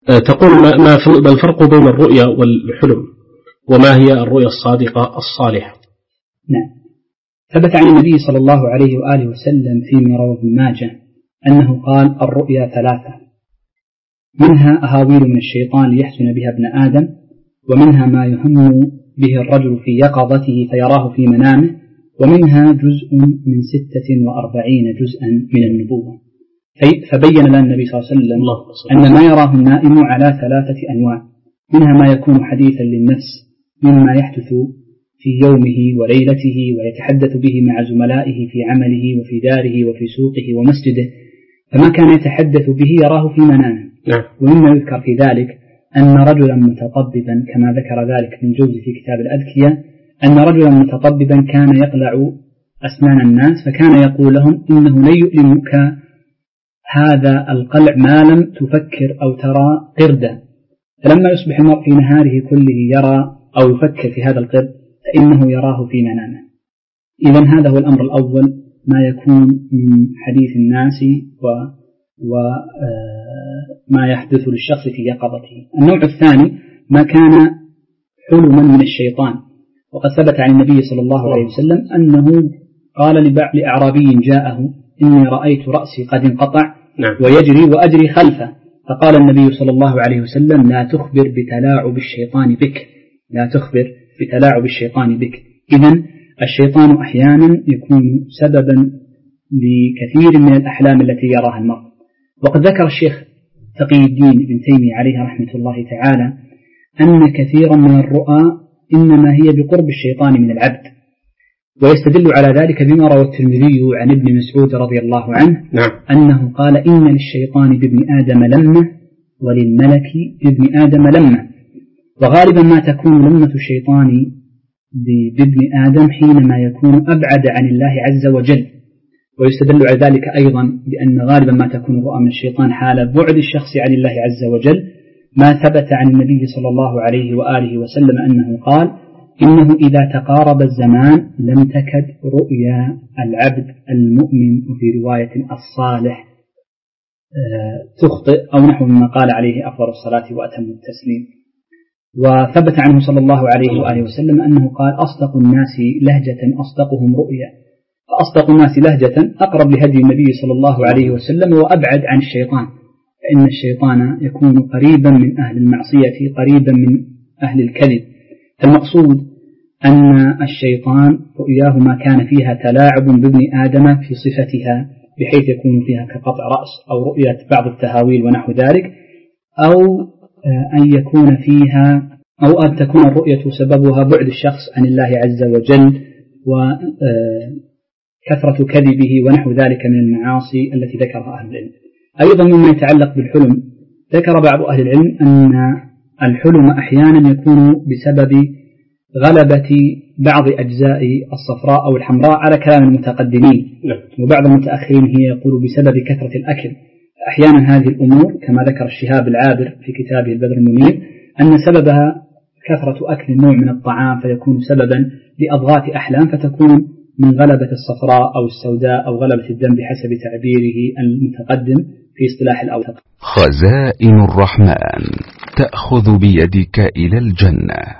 تقول ما الفرق بين الرؤيا والحلم، وما هي الرؤيا الصادقة الصالحة؟ نعم. ثبت عن النبي صلى الله عليه وآله وسلم فيما رواه ابن ماجه أنه قال: الرؤيا ثلاثة، منها أهاويل من الشيطان ليحزن بها ابن آدم، ومنها ما يهم به الرجل في يقظته فيراه في منامه، ومنها جزء من 46 جزءا من النبوة. فبين لنا النبي صلى الله عليه وسلم أن ما يراه النائم على 3 أنواع، منها ما يكون حديثا للنفس مما يحدث في يومه وليلته ويتحدث به مع زملائه في عمله وفي داره وفي سوقه ومسجده، فما كان يتحدث به يراه في منامه. ومما يذكر في ذلك أن رجلا متطببا، كما ذكر ذلك ابن جوزي في كتاب الأذكية، أن رجلا متطببا كان يقلع أسنان الناس، فكان يقول لهم: إنه لن يؤلمك هذا القلع ما لم تفكر أو ترى قردا. فلما يصبح المرء في نهاره كله يرى أو يفكر في هذا القرد فإنه يراه في منامه. إذن هذا هو الأمر الأول، ما يكون من حديث الناس وما يحدث للشخص في يقظته. النوع الثاني ما كان حلما من الشيطان، وقد ثبت عن النبي صلى الله عليه وسلم أنه قال لأعرابي جاءه: إني رأيت رأسي قد انقطع ويجري وأجري خلفه، فقال النبي صلى الله عليه وسلم: لا تخبر بتلاعب الشيطان بك، لا تخبر بتلاعب الشيطان بك. إذن الشيطان أحيانا يكون سببا لكثير من الأحلام التي يراها المرء. وقد ذكر الشيخ تقي الدين ابن تيمية عليه رحمة الله تعالى أن كثيرا من الرؤى إنما هي بقرب الشيطان من العبد، ويستدل على ذلك بما روى الترمذي عن ابن مسعود رضي الله عنه أنه قال: إن للشيطان بابن آدم لمة وللملك بابن آدم لمة. وغالبا ما تكون لمة الشيطان بابن آدم حينما يكون أبعد عن الله عز وجل. ويستدل على ذلك أيضا بأن غالبا ما تكون الرؤى من الشيطان حال بعد الشخص عن الله عز وجل، ما ثبت عن النبي صلى الله عليه وآله وسلم أنه قال: إنه إذا تقارب الزمان لم تكد رؤيا العبد المؤمن، وفي رواية الصالح، تخطئ، أو نحو مما قال عليه أفضل الصلاة وأتم التسليم. وثبت عنه صلى الله عليه وآله وسلم أنه قال: أصدق الناس لهجة أصدقهم رؤيا. فأصدق الناس لهجة أقرب لهدي النبي صلى الله عليه وسلم وأبعد عن الشيطان، فإن الشيطان يكون قريبا من أهل المعصية، قريبا من أهل الكذب. المقصود أن الشيطان رؤياه ما كان فيها تلاعب بابن آدم في صفتها، بحيث يكون فيها كقطع رأس أو رؤية بعض التهاويل ونحو ذلك، أو أن يكون فيها أو أن تكون الرؤية سببها بعد الشخص عن الله عز وجل وكثرة كذبه ونحو ذلك من المعاصي التي ذكرها أهل العلم. أيضا مما يتعلق بالحلم، ذكر بعض أهل العلم أن الحلم أحيانا يكون بسبب غلبة بعض أجزاء الصفراء أو الحمراء على كلام المتقدمين، وبعض المتأخرين هي يقول بسبب كثرة الأكل. أحيانا هذه الأمور كما ذكر الشهاب العابر في كتابه البدر المنير أن سببها كثرة أكل نوع من الطعام، فيكون سببا لأضغاث أحلام، فتكون من غلبة الصفراء أو السوداء أو غلبة الدم بحسب تعبيره المتقدم في اصطلاح الأوثق. خزائن الرحمن تأخذ بيدك إلى الجنة.